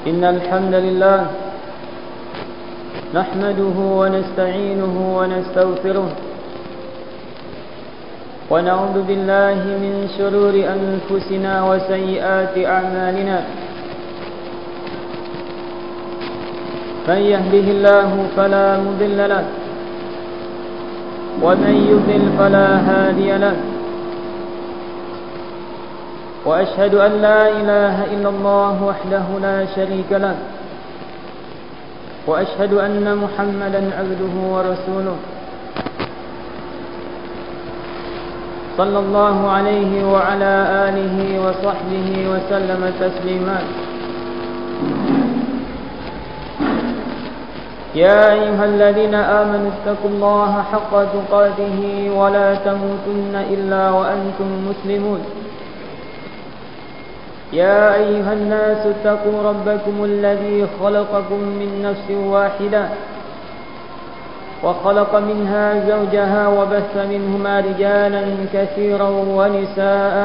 إن الحمد لله نحمده ونستعينه ونستغفره ونعوذ بالله من شرور أنفسنا وسيئات أعمالنا من يهده الله فلا مضل له ومن يضلل فلا هادي له وأشهد أن لا إله إلا الله وحده لا شريك له وأشهد أن محمدا عبده ورسوله صلى الله عليه وعلى آله وصحبه وسلم تسليما يا أيها الذين آمنوا اتقوا الله حق تقاته ولا تموتن إلا وأنتم مسلمون يا أيها الناس اتقوا ربكم الذي خلقكم من نفس واحدة وخلق منها زوجها وبث منهما رجالا كثيرا ونساء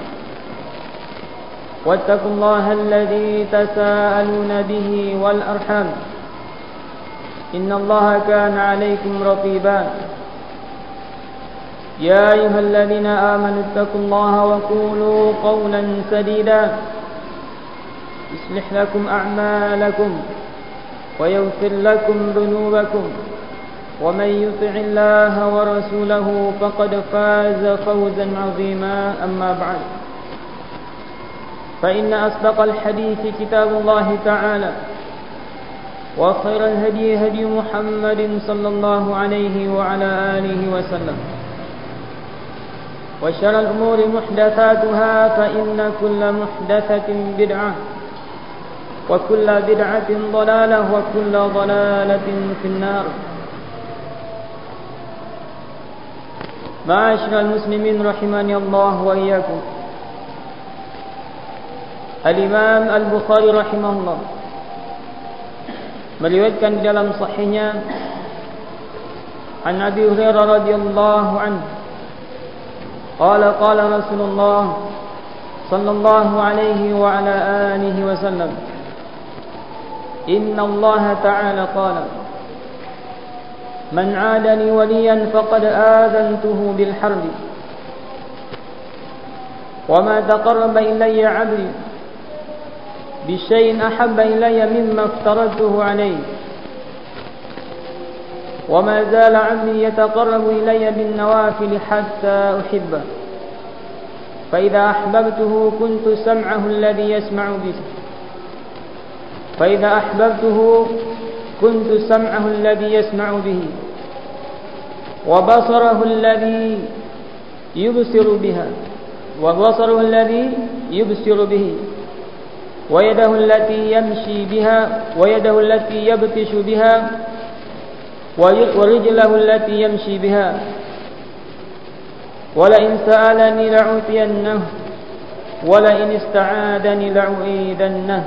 واتقوا الله الذي تساءلون به والأرحام إن الله كان عليكم رقيبا يا أيها الذين آمنوا اتقوا الله وقولوا قولا سديدا يصلح لكم أعمالكم ويغفر لكم ذنوبكم ومن يطع الله ورسوله فقد فاز فوزا عظيما أما بعد فإن أصدق الحديث كتاب الله تعالى وخير الهدي هدي محمد صلى الله عليه وعلى آله وسلم وشر الأمور محدثاتها فإن كل محدثة بدعة وكل بدعة ضلالة وكل ضلالة في النار. معاشر المسلمين رحمني الله وإياكم. Al-Imam Al-Bukhari rahimahullah meriwayatkan di dalam sahihnya an Abi Hurairah radhiyallahu anhu qala qala Rasulullah sallallahu alaihi wa ala alihi wasallam inna Allah ta'ala qala man 'adani waliyan faqad aadhantuhu bil harb wa ma taqarraba ilayya 'abdi بشيء أحب إلي مما افترضته عليه وما زال عبدي يتقرب إلي بالنوافل حتى أحبه فإذا أحببته كنت سمعه الذي يسمع به فإذا أحببته كنت سمعه الذي يسمع به وبصره الذي يبصر بها وبصره الذي يبصر به ويده التي يمشي بها ويده التي يبطش بها ورجله التي يمشي بها ولئن سألني لأعطينه ولئن استعاذني لأعيذنه.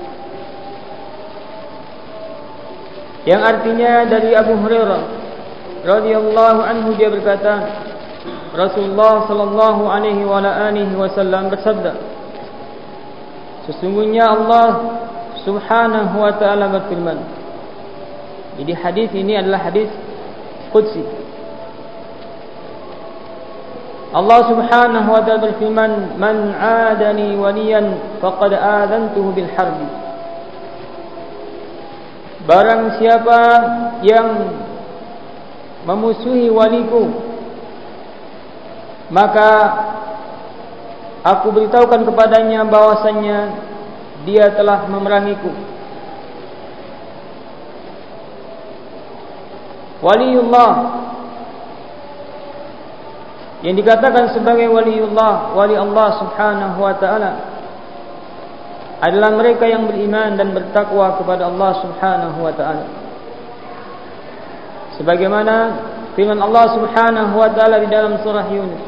Yang artinya dari Abu Hurairah radhiyallahu anhu, dia berkata Rasulullah sallallahu alaihi wa alihi wasallam bersabda, sesungguhnya Allah subhanahu wa ta'ala berfirman. Jadi hadis ini adalah hadis qudsi. Allah subhanahu wa ta'ala berfirman, man 'adani waliyan faqad aadantuhu bil harbi. Barang siapa yang memusuhi waliku, maka aku beritahukan kepadanya bahwasannya dia telah memerangiku. Waliullah yang dikatakan sebagai waliullah, wali Allah subhanahu wa ta'ala, adalah mereka yang beriman dan bertakwa kepada Allah subhanahu wa ta'ala. Sebagaimana firman Allah subhanahu wa ta'ala di dalam surah Yunus,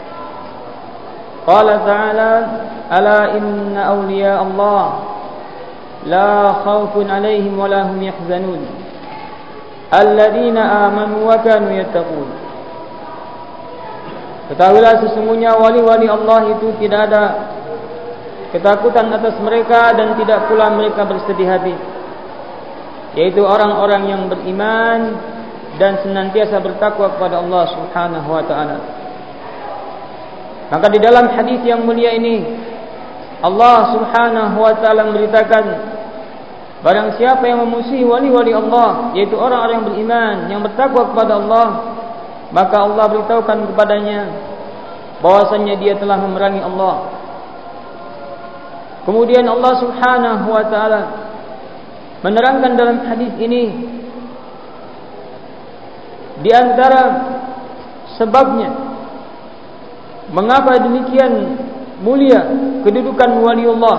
Qala ta'ala ala inna awliya Allah la khawfun alaihim wa la hum yahzanun alladhina amanu wa kanu yattaqun. Ketahuilah sesungguhnya wali-wali Allah itu tidak ada ketakutan atas mereka dan tidak pula mereka bersedih hati, yaitu orang-orang yang beriman dan senantiasa bertakwa kepada Allah Subhanahu wa taala. Maka di dalam hadis yang mulia ini Allah Subhanahu wa taala memberitakan, barang siapa yang memusuhi wali-wali Allah, yaitu orang-orang yang beriman yang bertakwa kepada Allah, maka Allah beritahukan kepadanya bahwasanya dia telah memerangi Allah. Kemudian Allah Subhanahu wa taala menerangkan dalam hadis ini di antara sebabnya mengapa demikian mulia kedudukan waliullah,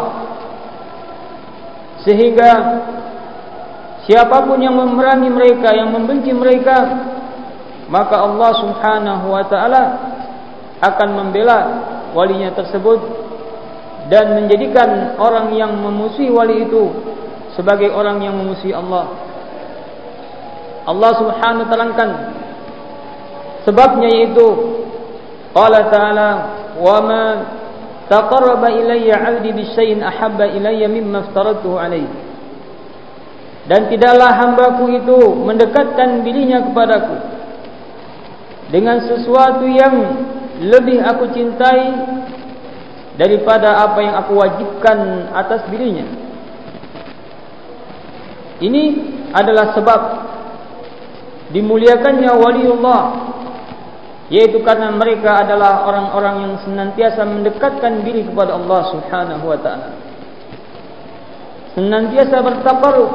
sehingga siapapun yang memerangi mereka, yang membenci mereka, maka Allah Subhanahu wa taala akan membela walinya tersebut dan menjadikan orang yang memusuhi wali itu sebagai orang yang memusuhi Allah. Allah Subhanahu wa ta'ala terangkan sebabnya, yaitu qala ta'ala wa ma taqarraba ilayya 'abdi bisyai'in ahabba ilayya mimma aftaradtuhu alayhi. Dan tidaklah hambaku itu mendekatkan dirinya kepadaku dengan sesuatu yang lebih aku cintai daripada apa yang aku wajibkan atas dirinya. Ini adalah sebab dimuliakannya waliullah, yaitu karena mereka adalah orang-orang yang senantiasa mendekatkan diri kepada Allah Subhanahu wa taala, senantiasa bertaqarrub,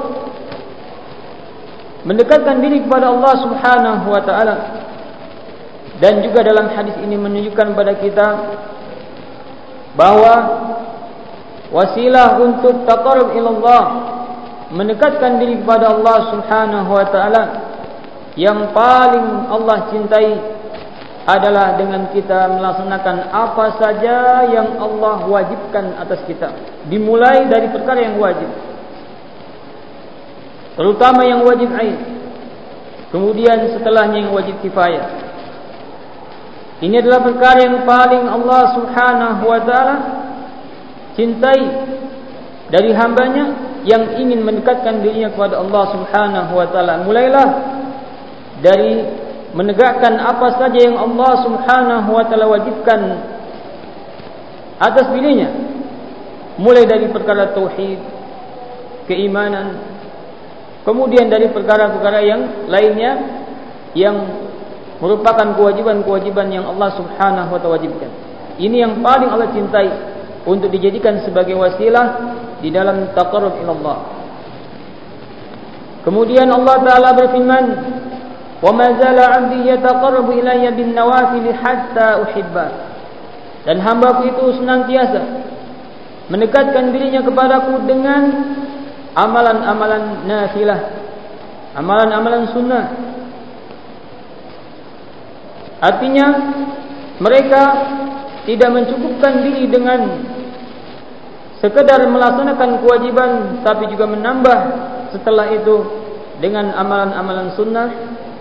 mendekatkan diri kepada Allah Subhanahu wa taala. Dan juga dalam hadis ini menunjukkan kepada kita bahwa wasilah untuk taqarrub ila Allah, mendekatkan diri kepada Allah Subhanahu wa taala, yang paling Allah cintai adalah dengan kita melaksanakan apa saja yang Allah wajibkan atas kita, dimulai dari perkara yang wajib, terutama yang wajib ain, kemudian setelahnya yang wajib kifayah. Ini adalah perkara yang paling Allah Subhanahu wa taala cintai dari hambanya yang ingin mendekatkan dirinya kepada Allah Subhanahu wa taala. Mulailah dari menegakkan apa saja yang Allah Subhanahu wa taala wajibkan atas dirinya, mulai dari perkara tauhid, keimanan, kemudian dari perkara-perkara yang lainnya yang merupakan kewajiban-kewajiban yang Allah Subhanahu wa taala wajibkan. Ini yang paling Allah cintai untuk dijadikan sebagai wasilah di dalam taqarrub ila Allah. Kemudian Allah taala berfirman, "Wa ma zala 'abdi yataqarrabu ilayya bin nawafil hatta uhibba." Dan hambaku itu senantiasa mendekatkan dirinya kepadaku dengan amalan-amalan nafilah, amalan-amalan sunnah. Artinya mereka tidak mencukupkan diri dengan sekedar melaksanakan kewajiban, tapi juga menambah setelah itu dengan amalan-amalan sunnah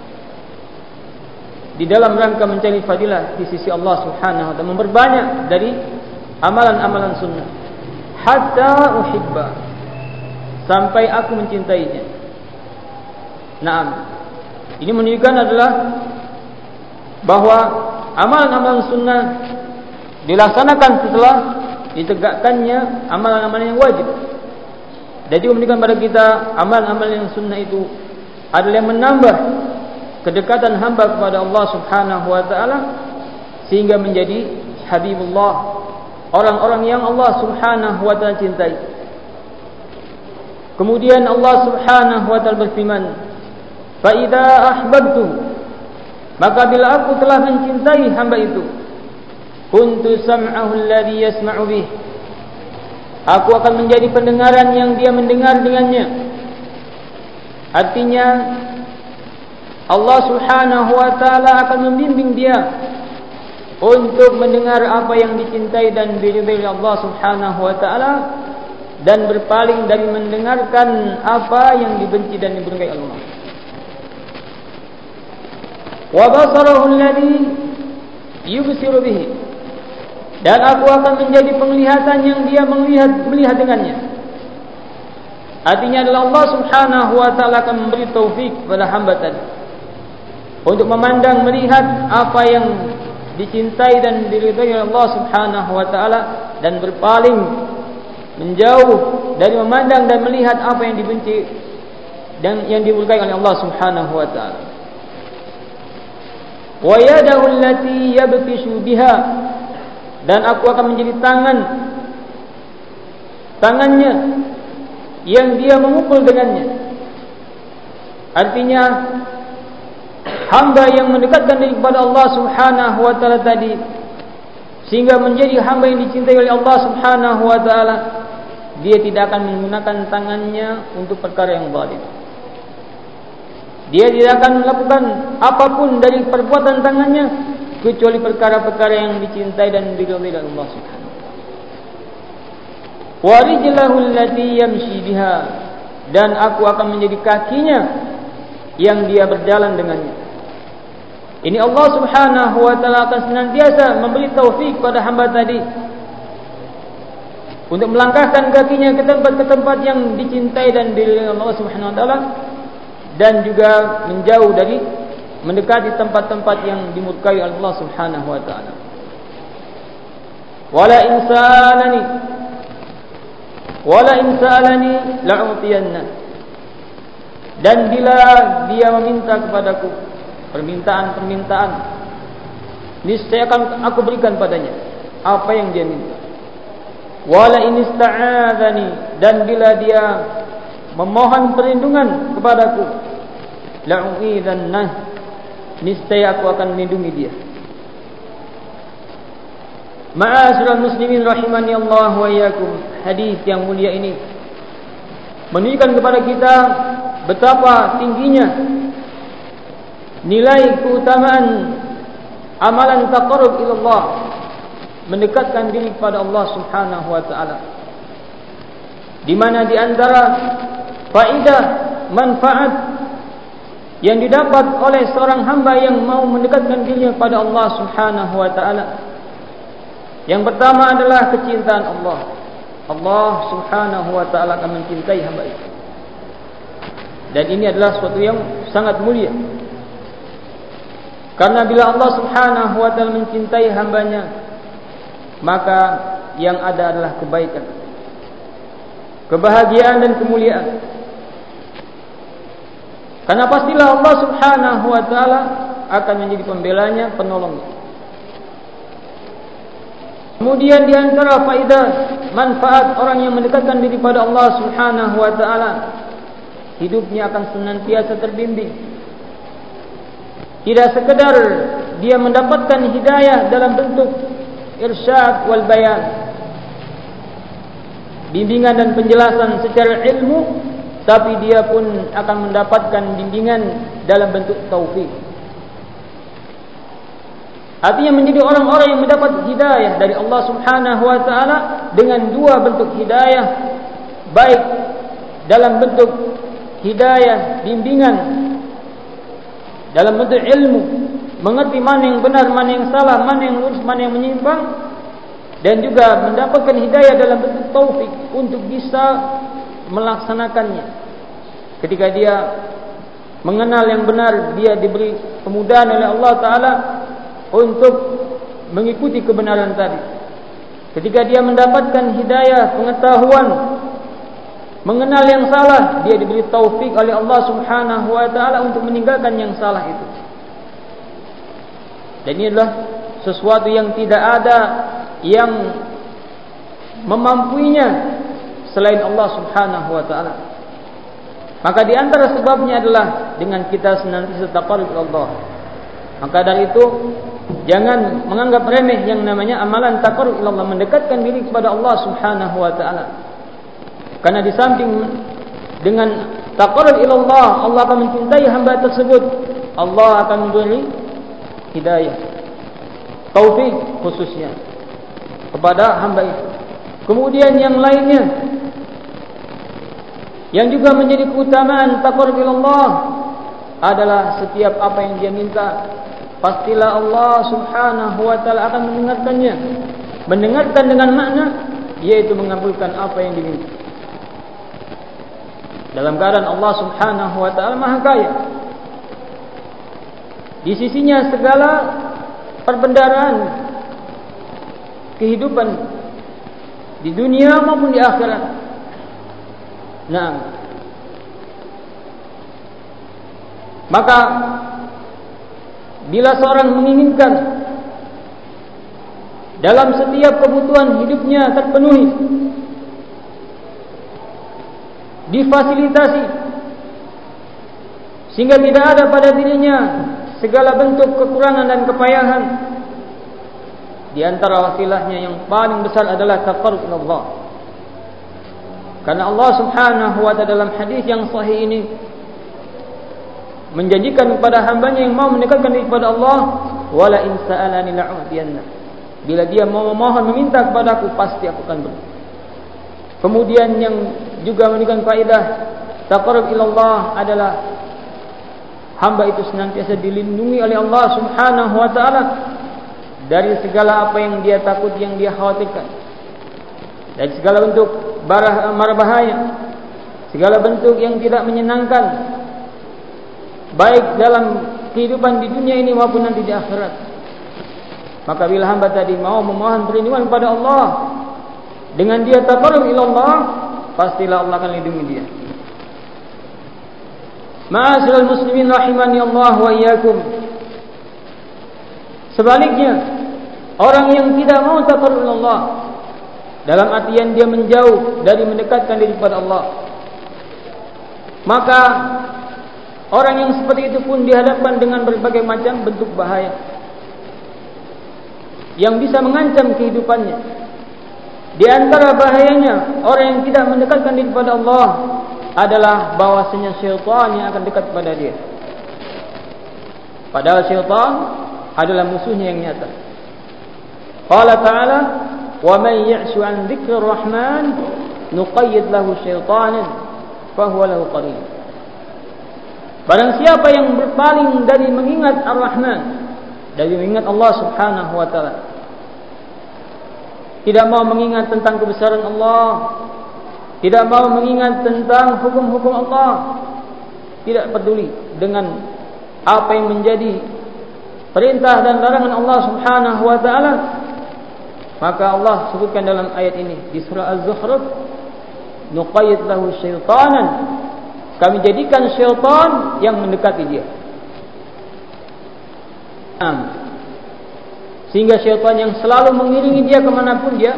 di dalam rangka mencari fadilah di sisi Allah Subhanahu wa taala, memperbanyak dari amalan-amalan sunnah hatta uhibba, sampai aku mencintainya. Naam, ini menunjukkan adalah bahwa amalan-amalan sunnah dilaksanakan setelah ditegakkannya amalan-amalan yang wajib. Jadi menunjukkan pada kita amalan-amalan yang sunnah itu adalah yang menambah kedekatan hamba kepada Allah Subhanahu wa taala, sehingga menjadi habibullah, orang-orang yang Allah Subhanahu wa taala cintai. Kemudian Allah Subhanahu wa taala berfirman, "Fa idza ahbabtu," maka bila aku telah mencintai hamba itu, kuntu sam'ahu alladhi yasma'u bih, aku akan menjadi pendengaran yang dia mendengar dengannya. Artinya Allah Subhanahu wa taala akan membimbing dia untuk mendengar apa yang dicintai dan diridhai Allah Subhanahu wa taala, dan berpaling dari mendengarkan apa yang dibenci dan dimurkai Allah. Wa basarahu alladhi yubsiru bihi, Dan aku akan menjadi penglihatan yang dia melihat dengannya. Artinya adalah Allah Subhanahu wa taala akan memberi taufik kepada hamba tadi untuk memandang, melihat apa yang dicintai dan diridhai oleh Allah Subhanahu wa taala, dan berpaling menjauh dari memandang dan melihat apa yang dibenci dan yang dimurkai oleh Allah Subhanahu wa taala. Wa yadahu allati yabtishu biha, dan aku akan menjadi tangannya yang dia memukul dengannya. Artinya hamba yang mendekatkan diri kepada Allah Subhanahu wa taala tadi sehingga menjadi hamba yang dicintai oleh Allah Subhanahu wa taala, dia tidak akan menggunakan tangannya untuk perkara yang zalim. Dia tidak akan melakukan apapun dari perbuatan tangannya kecuali perkara-perkara yang dicintai dan diridhai oleh Allah Subhanahu wa taala. Wa rijlahu allati yamshi biha, dan aku akan menjadi kakinya yang dia berjalan dengannya. Ini Allah Subhanahu wa taala akan senantiasa memberi taufik pada hamba tadi untuk melangkahkan kakinya ke tempat yang dicintai dan diridhai Allah Subhanahu wa taala, dan juga menjauh dari mendekati tempat-tempat yang dimurkai oleh Allah Subhanahu wa taala. Wala insalani la'utiyanna, dan bila dia meminta kepadaku permintaan, niscaya akan aku berikan padanya apa yang dia minta. Wala inista'adzani, dan bila dia memohon perlindungan kepadaku, la'u'idzanna, niscaya aku akan melindungi dia. Ma'asyiral muslimin rahimani Allah wa iyyakum, hadis yang mulia ini menunjukkan kepada kita betapa tingginya nilai keutamaan amalan taqarrub ila Allah, mendekatkan diri kepada Allah Subhanahu wa taala, di mana di antara faedah manfaat yang didapat oleh seorang hamba yang mau mendekatkan dirinya kepada Allah Subhanahu wa taala, yang pertama adalah kecintaan Allah. Allah Subhanahu wa taala akan mencintai hamba itu. Dan ini adalah sesuatu yang sangat mulia. Karena bila Allah Subhanahu wa taala mencintai hambanya, maka yang ada adalah kebaikan, kebahagiaan dan kemuliaan. Karena pastilah Allah Subhanahu wa taala akan menjadi pembelanya, penolongnya. Kemudian di antara faedah manfaat orang yang mendekatkan diri pada Allah Subhanahu wa taala, hidupnya akan senantiasa terbimbing. Tidak sekedar dia mendapatkan hidayah dalam bentuk irsyad wal bayan, bimbingan dan penjelasan secara ilmu, tapi dia pun akan mendapatkan bimbingan dalam bentuk taufik. Artinya menjadi orang-orang yang mendapat hidayah dari Allah Subhanahu wa taala dengan dua bentuk hidayah, baik dalam bentuk hidayah bimbingan dalam bentuk ilmu, mengerti mana yang benar, mana yang salah, mana yang lurus, mana yang menyimpang, dan juga mendapatkan hidayah dalam bentuk taufik untuk bisa melaksanakannya. Ketika dia mengenal yang benar, dia diberi kemudahan oleh Allah taala untuk mengikuti kebenaran tadi. Ketika dia mendapatkan hidayah pengetahuan mengenal yang salah, dia diberi taufik oleh Allah Subhanahu wa taala untuk meninggalkan yang salah itu. Dan ini adalah sesuatu yang tidak ada yang memampuinya selain Allah Subhanahu wa taala. Maka di antara sebabnya adalah dengan kita senantiasa taqarrub kepada Allah. Maka dari itu, jangan menganggap remeh yang namanya amalan taqarrub ila Allah, mendekatkan diri kepada Allah Subhanahu wa taala. Karena di samping dengan taqarrub ila Allah, Allah akan mencintai hamba tersebut. Allah akan memberi hidayah, taufik khususnya kepada hamba itu. Kemudian yang lainnya yang juga menjadi keutamaan taqarrub ila Allah adalah setiap apa yang dia minta, pastilah Allah Subhanahu wa taala akan mendengarkannya. mendengarkan dengan makna, yaitu mengabulkan apa yang diminta. Dalam keadaan Allah Subhanahu wa taala Maha Kaya. Di sisinya segala perbendaharaan kehidupan di dunia maupun di akhirat. Nah, maka bila seorang menginginkan dalam setiap kebutuhan hidupnya terpenuhi, difasilitasi, sehingga tidak ada pada dirinya segala bentuk kekurangan dan kepayahan, di antara wasilahnya yang paling besar adalah taqarrub ila Allah. Karena Allah Subhanahu wa ta'ala dalam hadis yang sahih ini menjanjikan kepada hambanya yang mau mendekatkan diri kepada Allah, wala in sa'alani la'udiyanna. Bila dia mau memohon meminta kepadaku, pasti aku akan beri. Kemudian yang juga memberikan faedah taqarrub ila Allah adalah hamba itu senantiasa dilindungi oleh Allah Subhanahu wa ta'ala dari segala apa yang dia takut, yang dia khawatirkan, dari segala bentuk mara bahaya, segala bentuk yang tidak menyenangkan, baik dalam kehidupan di dunia ini maupun nanti di akhirat. Maka bila hamba tadi mau memohon perlindungan kepada Allah, dengan dia taqarrub ila Allah, pastilah Allah akan lindungi dia. Ma'asyiral muslimin rahimani Allah wa iyyakum. Sebaliknya, orang yang tidak mau taqarrub ila Allah, dalam artian dia menjauh dari mendekatkan diri kepada Allah, maka orang yang seperti itu pun dihadapkan dengan berbagai macam bentuk bahaya yang bisa mengancam kehidupannya. Di antara bahayanya orang yang tidak mendekatkan diri kepada Allah adalah bahwasanya syaitan yang akan dekat kepada dia. Padahal syaitan adalah musuhnya yang nyata. Qala ta'ala, wa man ya'shu an dzikrir rahman nuqayyid lahu syaitanan fa huwa lahu qarin. Barang siapa yang berpaling dari mengingat Ar-Rahman, dari mengingat Allah Subhanahu wa ta'ala, tidak mau mengingat tentang kebesaran Allah, tidak mau mengingat tentang hukum-hukum Allah, tidak peduli dengan apa yang menjadi perintah dan larangan Allah Subhanahu wa ta'ala, maka Allah sebutkan dalam ayat ini di surah Az-Zukhruf, nuqayyid lahu syaitanan, kami jadikan syaitan yang mendekati dia. Sehingga syaitan yang selalu mengiringi dia kemanapun dia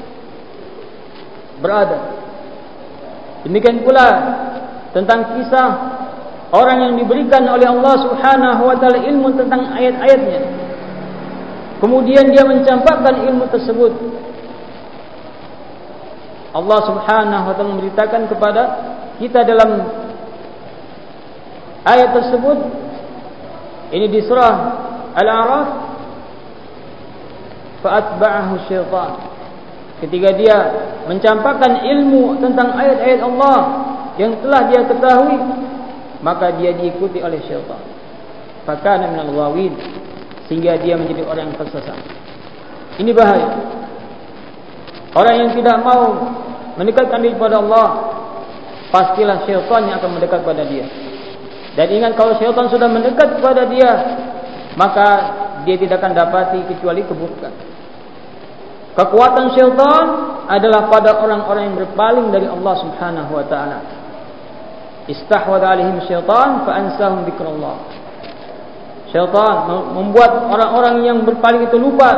berada. Demikian pula tentang kisah orang yang diberikan oleh Allah Subhanahu wa ta'ala ilmu tentang ayat-ayatnya, kemudian dia mencampakkan ilmu tersebut. Allah Subhanahu wa ta'ala memberitakan kepada kita dalam ayat tersebut, ini di surah Al-A'raf, fa'atba'ahu syaitan. Ketika dia mencampakkan ilmu tentang ayat-ayat Allah yang telah dia ketahui, maka dia diikuti oleh syaitan. Fakana minal ghawin, sehingga dia menjadi orang yang tersesat. Ini bahaya. Orang yang tidak mau mendekatkan diri kepada Allah, pastilah syaitan yang akan mendekat pada dia. Dan ingat, kalau syaitan sudah mendekat kepada dia, maka dia tidak akan dapati kecuali keburukan. Kekuatan syaitan adalah pada orang-orang yang berpaling dari Allah Subhanahu wa ta'ala. Istahwadha alaihim syaitan fa'ansahum dzikrullah. Syaitan membuat orang-orang yang berpaling itu lupa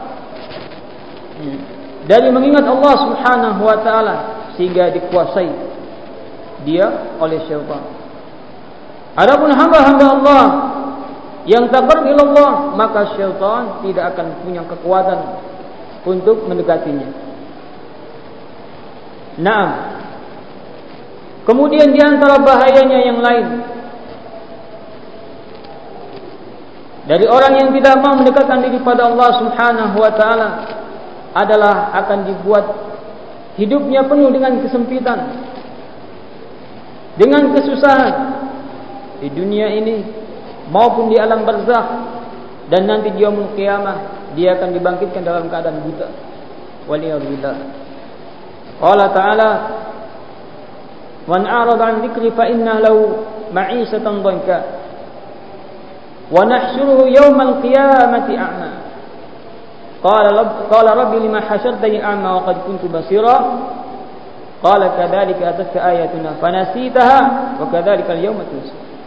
dari mengingat Allah Subhanahu wa ta'ala, sehingga dikuasai dia oleh syaitan. Adapun hamba-hamba Allah yang taqarrub ila Allah, maka syaitan tidak akan punya kekuatan untuk mendekatinya. Naam. Kemudian di antara bahayanya yang lain dari orang yang tidak mau mendekatkan diri pada Allah Subhanahu wa ta'ala adalah akan dibuat hidupnya penuh dengan kesempitan, dengan kesusahan di dunia ini maupun di alam barzakh, dan nanti di yaumul qiyamah dia akan dibangkitkan dalam keadaan buta. waliyadzubillah. Qala ta'ala man a'rada 'an dzikri fa inna lahu ma'isatan dhanka wa nahsyuruhu yawmal qiyamati a'ma. Qala rabbi lima hasyartani a'ma wa qad kuntu basira. Qala kadzalika atatka ayatuna fanasitaha wa kadzalika al-yawma tunsa.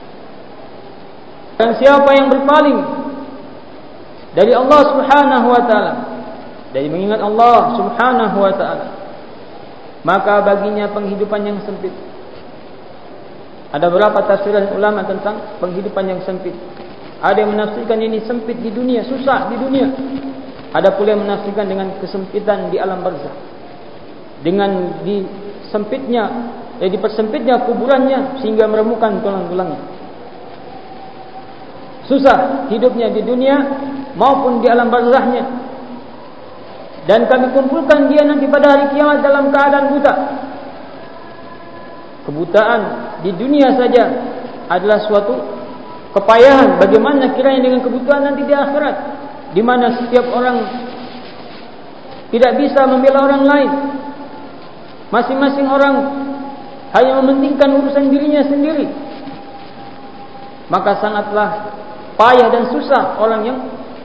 Dan siapa yang berpaling dari Allah Subhanahu wa taala, dari mengingat Allah Subhanahu wa taala, maka baginya penghidupan yang sempit. Ada beberapa tafsiran ulama tentang penghidupan yang sempit. Ada yang menafsirkan ini sempit di dunia, susah di dunia. Ada pula yang menafsirkan dengan kesempitan di alam barzakh, dengan dipersempitnya kuburannya sehingga meremukan tulang-tulangnya. Susah hidupnya di dunia maupun di alam barzakhnya. Dan kami kumpulkan dia nanti pada hari kiamat dalam keadaan buta. Kebutaan di dunia saja adalah suatu kepayahan. Bagaimana kiranya dengan kebutaan nanti di akhirat, di mana setiap orang tidak bisa membela orang lain. Masing-masing orang hanya mementingkan urusan dirinya sendiri. Maka sangatlah payah dan susah orang yang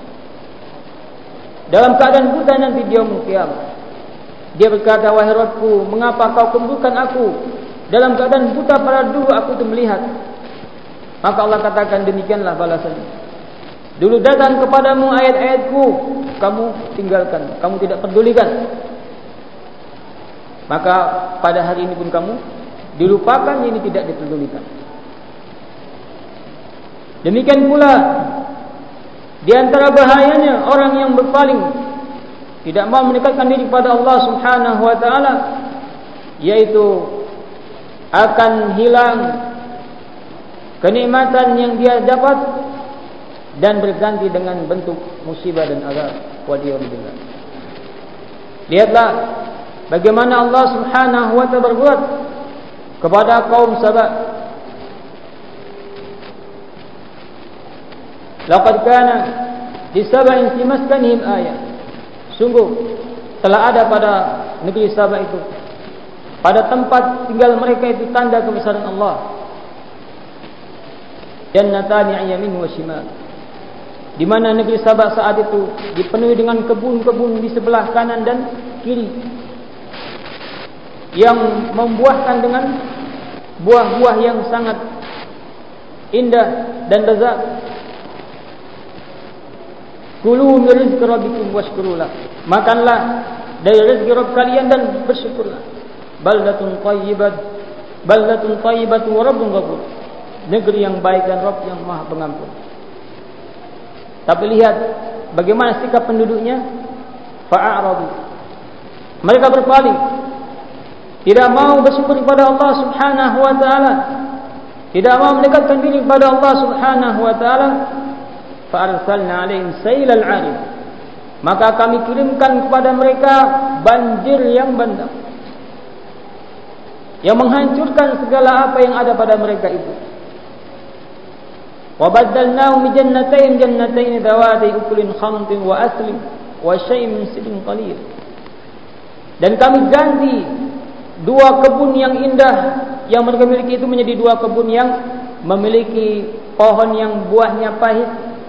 dalam keadaan buta nanti dia kiamat. Dia berkata, wahai Rabbku, mengapa kau kumpulkan aku dalam keadaan buta pada dulu aku itu melihat? Maka Allah katakan, demikianlah balasannya. Dulu datang kepadamu ayat-ayatku, kamu tinggalkan, kamu tidak pedulikan. Maka pada hari ini pun kamu dilupakan, ini tidak dipedulikan. Demikian pula di antara bahayanya orang yang berpaling, tidak mau mendekatkan diri kepada Allah Subhanahu wa taala, yaitu akan hilang kenikmatan yang dia dapat dan berganti dengan bentuk musibah dan azab. Waliyadzubillah. Lihatlah bagaimana Allah Subhanahu wa taala berbuat kepada kaum Sabah. Laqad kana di Sab'in fi maskanihim ayat. Sungguh telah ada pada negeri Sabah itu, pada tempat tinggal mereka itu, tanda kebesaran Allah. Jannatani 'an yamin wa shimal. Di mana negeri Sabah saat itu dipenuhi dengan kebun-kebun di sebelah kanan dan kiri yang membuahkan dengan buah-buah yang sangat indah dan lezat. Kulu min rizqi rabbikum washkurulah. Makanlah dari rezeki Rabb kalian dan bersyukurlah. Baldatun thayyibatun wa rabbun ghafur. Negeri yang baik dan Rabb yang Maha Pengampun. Tapi lihat bagaimana sikap penduduknya. Fa'aradu. Mereka berpaling, tidak mau bersyukur kepada Allah Subhanahu wa taala, tidak mau mendekatkan diri kepada Allah Subhanahu wa taala. Fa'arsalna 'alaihim sailal 'arim. Maka kami kirimkan kepada mereka banjir yang bandang, yang menghancurkan segala apa yang ada pada mereka itu. Wa baddalnahum bi jannatain dhawati ukulin khamtin wa aslin wa syai'in min sidrin qalil. Dan kami ganti dua kebun yang indah yang mereka miliki itu menjadi dua kebun yang memiliki pohon yang buahnya pahit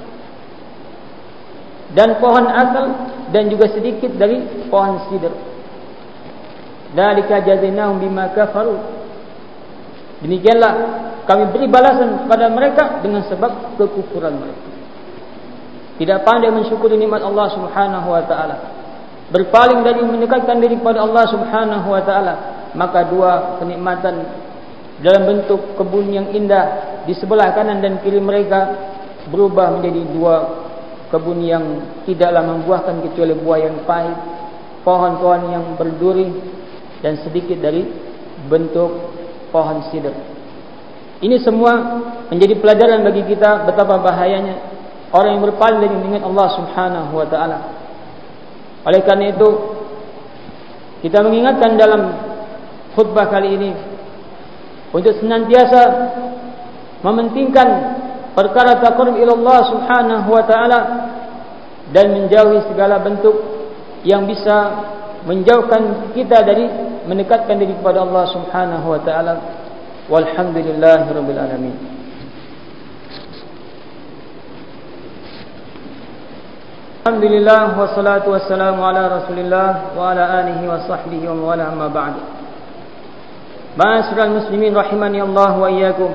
dan pohon asal, dan juga sedikit dari pohon sidr. Dzalika jazainahum bima kafaru. Demikianlah kami beri balasan kepada mereka dengan sebab kekufuran mereka. Tidak pandai mensyukuri nikmat Allah Subhanahu wa taala, berpaling dari mendekatkan diri kepada Allah Subhanahu wa taala, maka dua kenikmatan dalam bentuk kebun yang indah di sebelah kanan dan kiri mereka berubah menjadi dua kebun yang tidaklah membuahkan kecuali buah yang pahit, pohon-pohon yang berduri, dan sedikit dari bentuk pohon sidr. Ini semua menjadi pelajaran bagi kita betapa bahayanya orang yang berpaling dari mengingat Allah Subhanahu wa taala. Oleh karena itu, kita mengingatkan dalam khutbah kali ini untuk senantiasa mementingkan perkara taqarrub ila Allah Subhanahu wa taala dan menjauhi segala bentuk yang bisa menjauhkan kita dari mendekatkan diri kepada Allah Subhanahu wa taala. Walhamdulillahirabbil alamin. Alhamdulillah wassalatu wassalamu ala Rasulillah wa ala alihi wa sahbihi wa wala amma ba'd. Ma'asyiral muslimin rahimani Allah wa iyyakum.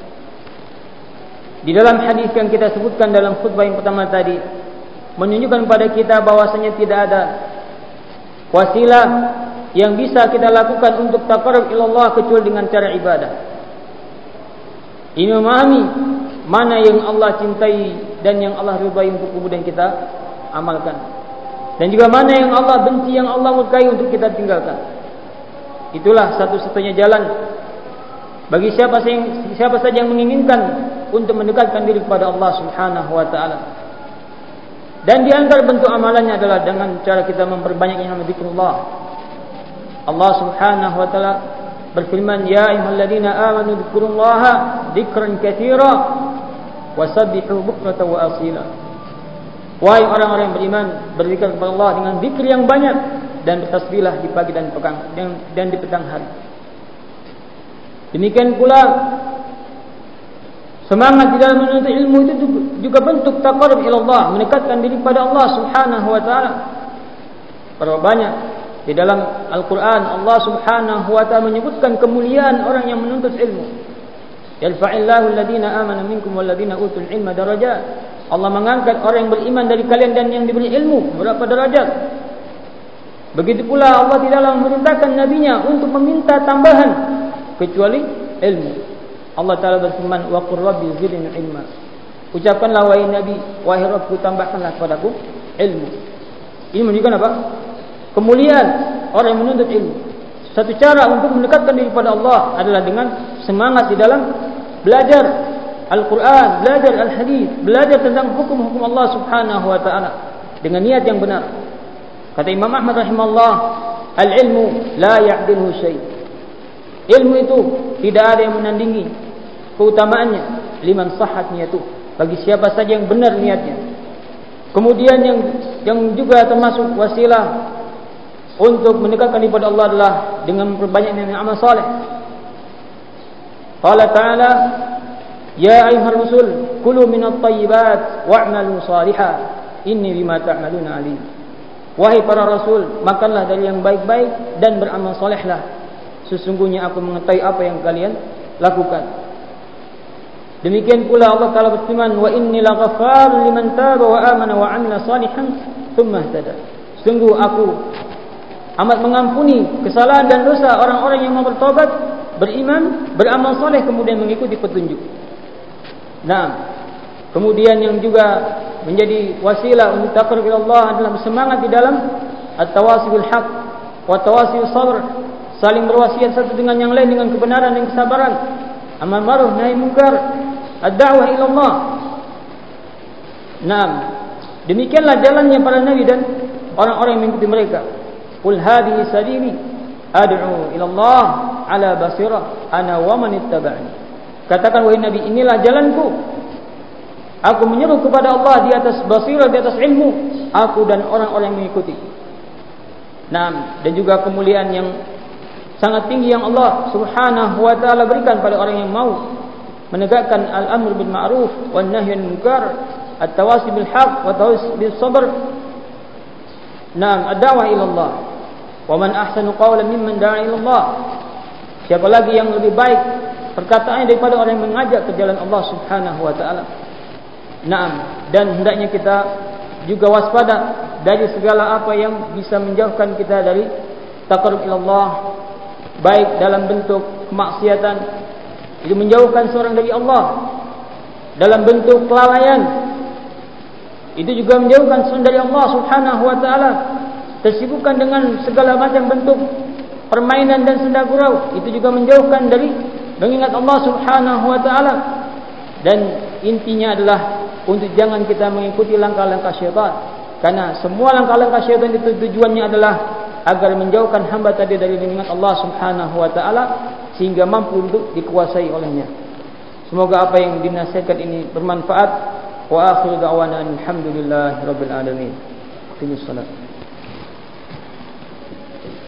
Di dalam hadis yang kita sebutkan dalam khutbah yang pertama tadi menunjukkan kepada kita bahwasanya tidak ada wasilah yang bisa kita lakukan untuk taqarrub ila Allah kecuali dengan cara ibadah. Ini memahami mana yang Allah cintai dan yang Allah ridai untuk kemudian kita amalkan, dan juga mana yang Allah benci, yang Allah murkai untuk kita tinggalkan. Itulah satu-satunya jalan bagi siapa saja yang menginginkan untuk mendekatkan diri kepada Allah Subhanahu wa taala. Dan di antara bentuk amalannya adalah dengan cara kita memperbanyak yang namanya zikrullah. Allah Subhanahu wa taala berfirman, ya ayyuhalladzina amanu dzkurullaha dzikran katsira wasabbihu bukratan wa asila. Wahai orang-orang yang beriman, berzikir kepada Allah dengan zikir yang banyak dan bertasbihlah di pagi dan di petang hari. Demikian pula semangat di dalam menuntut ilmu itu juga bentuk taqarrub ila Allah, mendekatkan diri kepada Allah Subhanahu wa taala. Berapa banyak di dalam Al-Qur'an Allah Subhanahu wa taala menyebutkan kemuliaan orang yang menuntut ilmu. Yarfa'illahu alladhina amanu minkum walladhina utul ilma darajat. Allah mengangkat orang yang beriman dari kalian dan yang diberi ilmu berapa derajat. Begitu pula Allah tidaklah memerintahkan nabinya untuk meminta tambahan kecuali ilmu. Allah Ta'ala berfirman, wa qur rabbi zidni ilma. Ucapkanlah wahai Nabi, wahai Rabbku, tambahkanlah kepadaku ilmu. Ini menunjukkan apa? Kemuliaan orang yang menuntut ilmu. Satu cara untuk mendekatkan diri kepada Allah adalah dengan semangat di dalam belajar Al-Quran, belajar Al-Hadis, belajar tentang hukum-hukum Allah Subhanahu wa ta'ala dengan niat yang benar. Kata Imam Ahmad rahimahullah, al-ilmu la ya'diluhu syai'. Ilmu itu tidak ada yang menandingi keutamaannya liman sahhat niyatuh, bagi siapa saja yang benar niatnya. Kemudian yang juga termasuk wasilah untuk mendekatkan kepada Allah adalah dengan memperbanyak amal saleh. Qala ta'ala, ya ayyuhar rusul kulu minat thayyibat wa'malu salihan inni bima ta'maluna alim. Wahai para rasul, makanlah dari yang baik-baik dan beramal salehlah, sesungguhnya aku mengetahui apa yang kalian lakukan. Demikian pula Allah Ta'ala berfirman, wa inni laghaffarun liman taba wa amana wa 'amila salihan tsumma ihtada. Sungguh aku amat mengampuni kesalahan dan dosa orang-orang yang mau bertobat, beriman, beramal saleh kemudian mengikuti petunjuk. Nah, kemudian yang juga menjadi wasilah untuk taqarrub ila Allah adalah semangat di dalam at-tawasi bil haq wa tawasi bis sabr, saling berwasiat satu dengan yang lain dengan kebenaran dan kesabaran, amar ma'ruf nahi munkar, ad-da'wah ila Allah. Nah, demikianlah jalannya para nabi dan orang-orang yang mengikuti mereka. Qul hadhihi sabili ad'u ila Allah ala basirah ana wa man ittaba'ani. Katakan wahai Nabi, inilah jalanku. Aku menyeru kepada Allah di atas basirah, di atas ilmu, aku dan orang-orang yang mengikuti. Nah, dan juga kemuliaan yang sangat tinggi yang Allah Subhanahu wa taala berikan pada orang yang mau menegakkan al-amr bil ma'ruf wan nahy anil munkar, at-tawasi bil haqq wa tawasi bis sabr. Naam, ad-da'wah ila Allah. Wa man ahsanu qawlan mimman da'a ila Allah. Siapa lagi yang lebih baik perkataannya daripada orang yang mengajak ke jalan Allah Subhanahu wa taala. Naam, dan hendaknya kita juga waspada dari segala apa yang bisa menjauhkan kita dari taqarrub ila Allah, baik dalam bentuk kemaksiatan, itu menjauhkan seorang dari Allah, dalam bentuk kelalaian, itu juga menjauhkan seorang dari Allah Subhanahu wa taala, tersibukan dengan segala macam bentuk permainan dan senda gurau, itu juga menjauhkan dari mengingat Allah Subhanahu wa taala. Dan intinya adalah untuk jangan kita mengikuti langkah-langkah syaitan, karena semua langkah-langkah syaitan itu tujuannya adalah agar menjauhkan hamba tadi dari mengingat Allah Subhanahu wa taala sehingga mampu untuk dikuasai olehnya. Semoga apa yang dinasihatkan ini bermanfaat. Wa akhiru da'wana alhamdulillahirabbil alamin. Qimis salat.